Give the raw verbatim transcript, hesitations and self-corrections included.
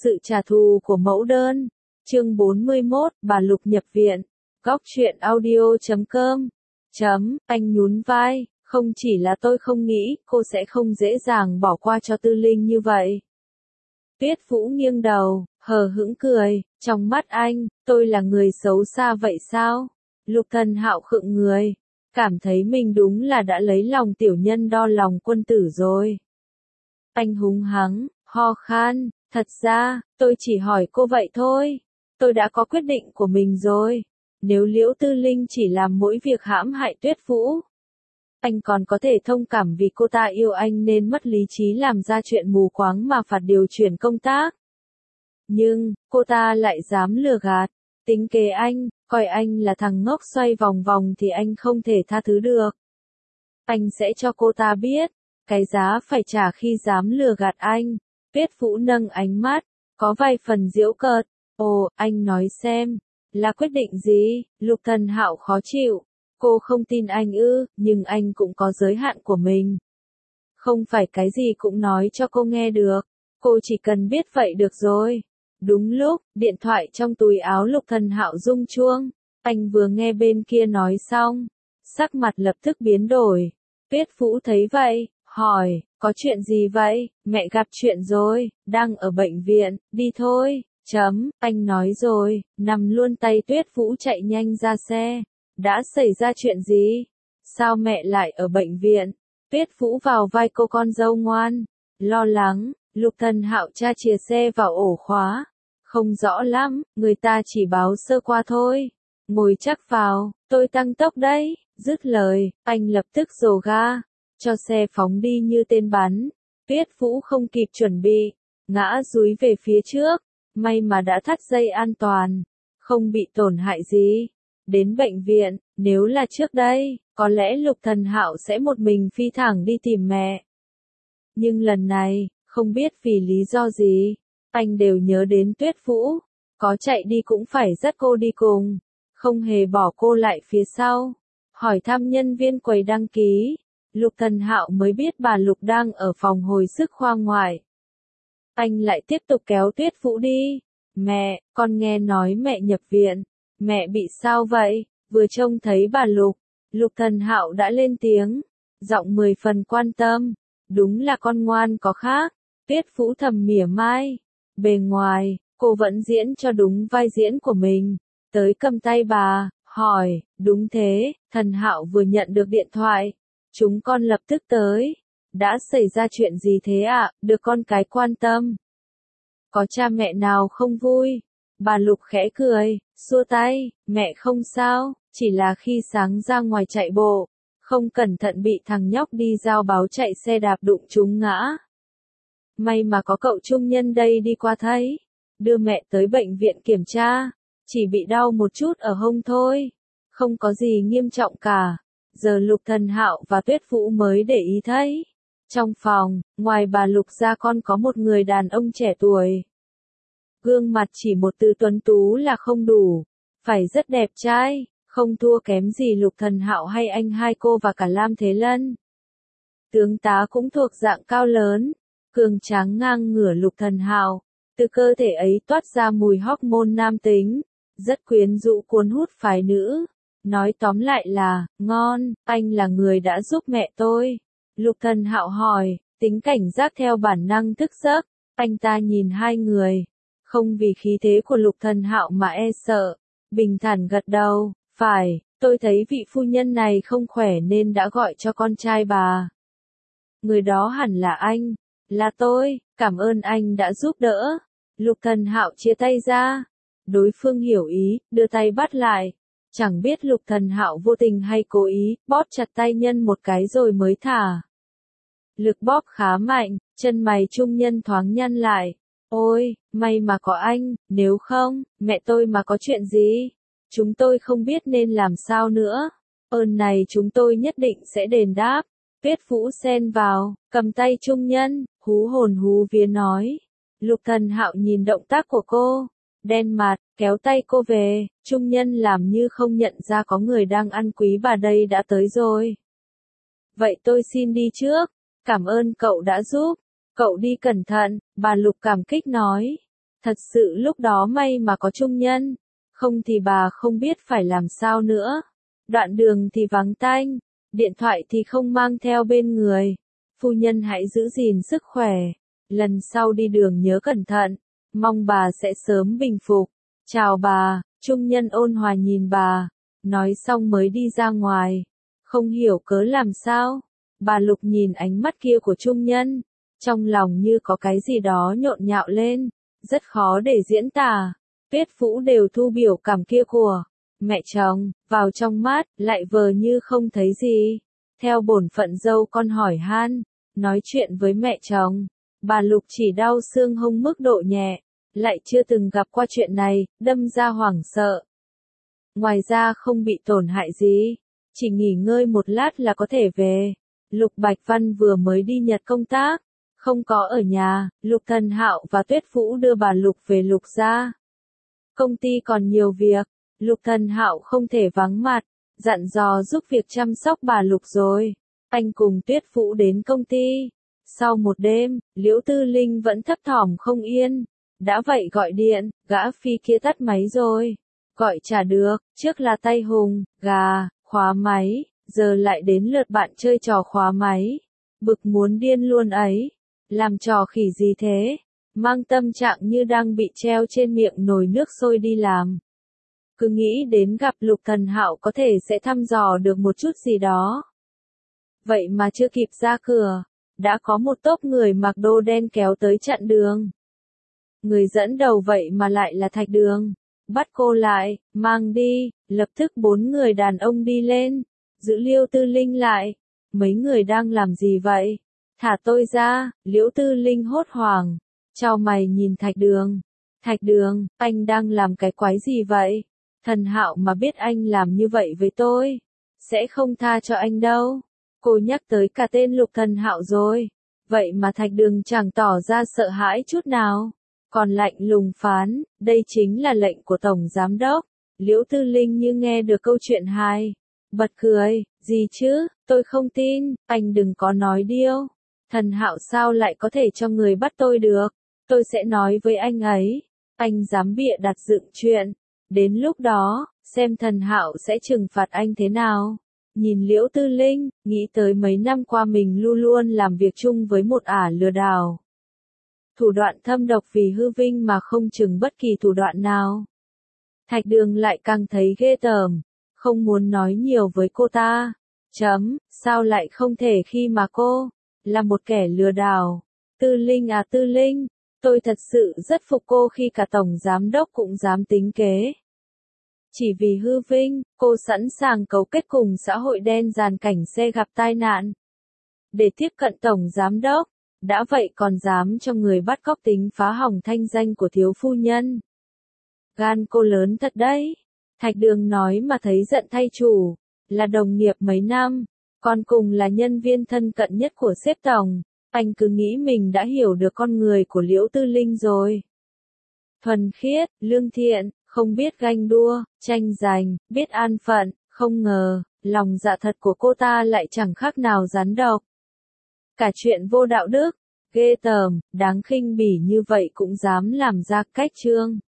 Sự trả thù của mẫu đơn. Chương bốn mươi mốt, bà Lục nhập viện. Góc truyện audio chấm com. Chấm, anh nhún vai, không chỉ là tôi không nghĩ cô sẽ không dễ dàng bỏ qua cho Tư Linh như vậy. Tuyết Vũ nghiêng đầu, hờ hững cười, trong mắt anh, tôi là người xấu xa vậy sao? Lục Thần Hạo khựng người, cảm thấy mình đúng là đã lấy lòng tiểu nhân đo lòng quân tử rồi. Anh húng hắng, ho khan, thật ra, tôi chỉ hỏi cô vậy thôi. Tôi đã có quyết định của mình rồi. Nếu Liễu Tư Linh chỉ làm mỗi việc hãm hại Tuyết Vũ, anh còn có thể thông cảm vì cô ta yêu anh nên mất lý trí làm ra chuyện mù quáng mà phạt điều chuyển công tác. Nhưng, cô ta lại dám lừa gạt, tính kế anh, coi anh là thằng ngốc xoay vòng vòng thì anh không thể tha thứ được. Anh sẽ cho cô ta biết, cái giá phải trả khi dám lừa gạt anh. Tuyết Vũ nâng ánh mắt, có vài phần giễu cợt. Ồ, anh nói xem, là quyết định gì? Lục Thần Hạo khó chịu. Cô không tin anh ư, nhưng anh cũng có giới hạn của mình. Không phải cái gì cũng nói cho cô nghe được. Cô chỉ cần biết vậy được rồi. Đúng lúc, điện thoại trong túi áo Lục Thần Hạo rung chuông. Anh vừa nghe bên kia nói xong, sắc mặt lập tức biến đổi. Tuyết Vũ thấy vậy, hỏi, có chuyện gì vậy? Mẹ gặp chuyện rồi, đang ở bệnh viện, đi thôi. Chấm, anh nói rồi, nằm luôn tay Tuyết Vũ chạy nhanh ra xe. Đã xảy ra chuyện gì? Sao mẹ lại ở bệnh viện? Tuyết Vũ vào vai cô con dâu ngoan. Lo lắng, Lục Thần Hạo tra chìa xe vào ổ khóa. Không rõ lắm, người ta chỉ báo sơ qua thôi. Ngồi chắc vào, tôi tăng tốc đấy. Dứt lời, anh lập tức dồ ga, cho xe phóng đi như tên bắn. Tuyết Vũ không kịp chuẩn bị, ngã dúi về phía trước. May mà đã thắt dây an toàn, không bị tổn hại gì. Đến bệnh viện, nếu là trước đây, có lẽ Lục Thần Hạo sẽ một mình phi thẳng đi tìm mẹ. Nhưng lần này, không biết vì lý do gì, anh đều nhớ đến Tuyết Vũ, có chạy đi cũng phải dắt cô đi cùng, không hề bỏ cô lại phía sau. Hỏi thăm nhân viên quầy đăng ký, Lục Thần Hạo mới biết bà Lục đang ở phòng hồi sức khoa ngoại. Anh lại tiếp tục kéo Tuyết Vũ đi. Mẹ, con nghe nói mẹ nhập viện. Mẹ bị sao vậy? Vừa trông thấy bà Lục, Lục Thần Hạo đã lên tiếng, giọng mười phần quan tâm. Đúng là con ngoan có khác. Tuyết Vũ thầm mỉa mai. Bề ngoài, cô vẫn diễn cho đúng vai diễn của mình. Tới cầm tay bà, hỏi, đúng thế, Thần Hạo vừa nhận được điện thoại. Chúng con lập tức tới. Đã xảy ra chuyện gì thế ạ? À? Được con cái quan tâm. Có cha mẹ nào không vui? Bà Lục khẽ cười, xua tay, mẹ không sao, chỉ là khi sáng ra ngoài chạy bộ, không cẩn thận bị thằng nhóc đi giao báo chạy xe đạp đụng trúng ngã. May mà có cậu trung nhân đây đi qua thấy, đưa mẹ tới bệnh viện kiểm tra, chỉ bị đau một chút ở hông thôi, không có gì nghiêm trọng cả. Giờ Lục Thần Hạo và Tuyết Vũ mới để ý thấy. Trong phòng, ngoài bà Lục ra còn có một người đàn ông trẻ tuổi. Gương mặt chỉ một từ tuấn tú là không đủ, phải rất đẹp trai, không thua kém gì Lục Thần Hạo hay anh hai cô và cả Lam Thế Lân. Tướng tá cũng thuộc dạng cao lớn, cường tráng ngang ngửa Lục Thần Hạo, từ cơ thể ấy toát ra mùi hormone nam tính, rất quyến rũ cuốn hút phái nữ. Nói tóm lại là, ngon, anh là người đã giúp mẹ tôi. Lục Thần Hạo hỏi, tính cảnh giác theo bản năng thức giấc, anh ta nhìn hai người, không vì khí thế của Lục Thần Hạo mà e sợ, bình thản gật đầu, phải, tôi thấy vị phu nhân này không khỏe nên đã gọi cho con trai bà. Người đó hẳn là anh, là tôi, cảm ơn anh đã giúp đỡ. Lục Thần Hạo chia tay ra, đối phương hiểu ý, đưa tay bắt lại. Chẳng biết Lục Thần Hạo vô tình hay cố ý, bóp chặt tay nhân một cái rồi mới thả. Lực bóp khá mạnh, chân mày trung nhân thoáng nhăn lại. Ôi, may mà có anh, nếu không, mẹ tôi mà có chuyện gì, chúng tôi không biết nên làm sao nữa. Ơn này chúng tôi nhất định sẽ đền đáp. Tuyết Vũ xen vào, cầm tay trung nhân, hú hồn hú vía nói. Lục Thần Hạo nhìn động tác của cô, đen mặt, kéo tay cô về, trung nhân làm như không nhận ra có người đang ăn quý bà đây đã tới rồi. Vậy tôi xin đi trước, cảm ơn cậu đã giúp, cậu đi cẩn thận, bà Lục cảm kích nói. Thật sự lúc đó may mà có Trung Nhân, không thì bà không biết phải làm sao nữa. Đoạn đường thì vắng tanh, điện thoại thì không mang theo bên người. Phu nhân hãy giữ gìn sức khỏe, lần sau đi đường nhớ cẩn thận, mong bà sẽ sớm bình phục. Chào bà, Trung Nhân ôn hòa nhìn bà, nói xong mới đi ra ngoài. Không hiểu cớ làm sao, bà Lục nhìn ánh mắt kia của Trung Nhân, trong lòng như có cái gì đó nhộn nhạo lên, rất khó để diễn tả. Tuyết Vũ đều thu biểu cảm kia của mẹ chồng, vào trong mắt, lại vờ như không thấy gì. Theo bổn phận dâu con hỏi han, nói chuyện với mẹ chồng, bà Lục chỉ đau xương hông mức độ nhẹ, lại chưa từng gặp qua chuyện này, đâm ra hoảng sợ. Ngoài ra không bị tổn hại gì, chỉ nghỉ ngơi một lát là có thể về. Lục Bạch Văn vừa mới đi Nhật công tác, không có ở nhà, Lục Thần Hạo và Tuyết Vũ đưa bà Lục về Lục gia. Công ty còn nhiều việc, Lục Thần Hạo không thể vắng mặt, dặn dò giúp việc chăm sóc bà Lục rồi. Anh cùng Tuyết Vũ đến công ty. Sau một đêm, Liễu Tư Linh vẫn thấp thỏm không yên. Đã vậy gọi điện, gã phi kia tắt máy rồi. Gọi chả được, trước là tay hùng, gà, khóa máy, giờ lại đến lượt bạn chơi trò khóa máy. Bực muốn điên luôn ấy. Làm trò khỉ gì thế? Mang tâm trạng như đang bị treo trên miệng nồi nước sôi đi làm. Cứ nghĩ đến gặp Lục Thần Hạo có thể sẽ thăm dò được một chút gì đó. Vậy mà chưa kịp ra cửa, đã có một tốp người mặc đồ đen kéo tới chặn đường. Người dẫn đầu vậy mà lại là Thạch Đường. Bắt cô lại, mang đi, lập tức bốn người đàn ông đi lên, giữ Liễu Tư Linh lại. Mấy người đang làm gì vậy? Thả tôi ra, Liễu Tư Linh hốt hoảng, chau mày nhìn Thạch Đường. Thạch Đường, anh đang làm cái quái gì vậy? Thần Hạo mà biết anh làm như vậy với tôi, sẽ không tha cho anh đâu. Cô nhắc tới cả tên Lục Thần Hạo rồi. Vậy mà Thạch Đường chẳng tỏ ra sợ hãi chút nào, còn lạnh lùng phán, đây chính là lệnh của Tổng Giám Đốc. Liễu Tư Linh như nghe được câu chuyện hài, bật cười, gì chứ, tôi không tin, anh đừng có nói điêu. Thần Hạo sao lại có thể cho người bắt tôi được, tôi sẽ nói với anh ấy, anh dám bịa đặt dựng chuyện, đến lúc đó, xem Thần Hạo sẽ trừng phạt anh thế nào. Nhìn Liễu Tư Linh, nghĩ tới mấy năm qua mình luôn luôn làm việc chung với một ả lừa đảo. Thủ đoạn thâm độc vì hư vinh mà không chừng bất kỳ thủ đoạn nào. Thạch Đường lại càng thấy ghê tởm, không muốn nói nhiều với cô ta. Chấm, sao lại không thể khi mà cô là một kẻ lừa đảo. Tư Linh à Tư Linh, tôi thật sự rất phục cô khi cả Tổng Giám Đốc cũng dám tính kế. Chỉ vì hư vinh, cô sẵn sàng cấu kết cùng xã hội đen dàn cảnh xe gặp tai nạn. Để tiếp cận Tổng Giám Đốc, đã vậy còn dám cho người bắt cóc tính phá hỏng thanh danh của thiếu phu nhân. Gan cô lớn thật đấy. Thạch Đường nói mà thấy giận thay chủ, là đồng nghiệp mấy năm, còn cùng là nhân viên thân cận nhất của sếp Tổng. Anh cứ nghĩ mình đã hiểu được con người của Liễu Tư Linh rồi. Thuần khiết, lương thiện, không biết ganh đua, tranh giành, biết an phận, không ngờ, lòng dạ thật của cô ta lại chẳng khác nào rắn độc. Cả chuyện vô đạo đức, ghê tởm, đáng khinh bỉ như vậy cũng dám làm ra cách trương.